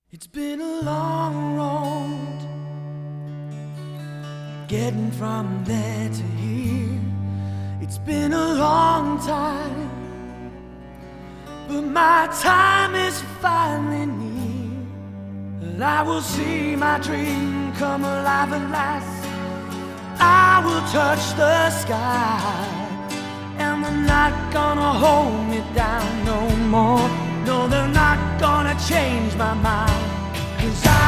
It's been a long road getting from there to here. It's been a long time, but my time is finally near. And I will see my dream come alive at last. I will touch the sky, and they're not gonna hold me down no more. No, they're not gonna change my mind, 'cause I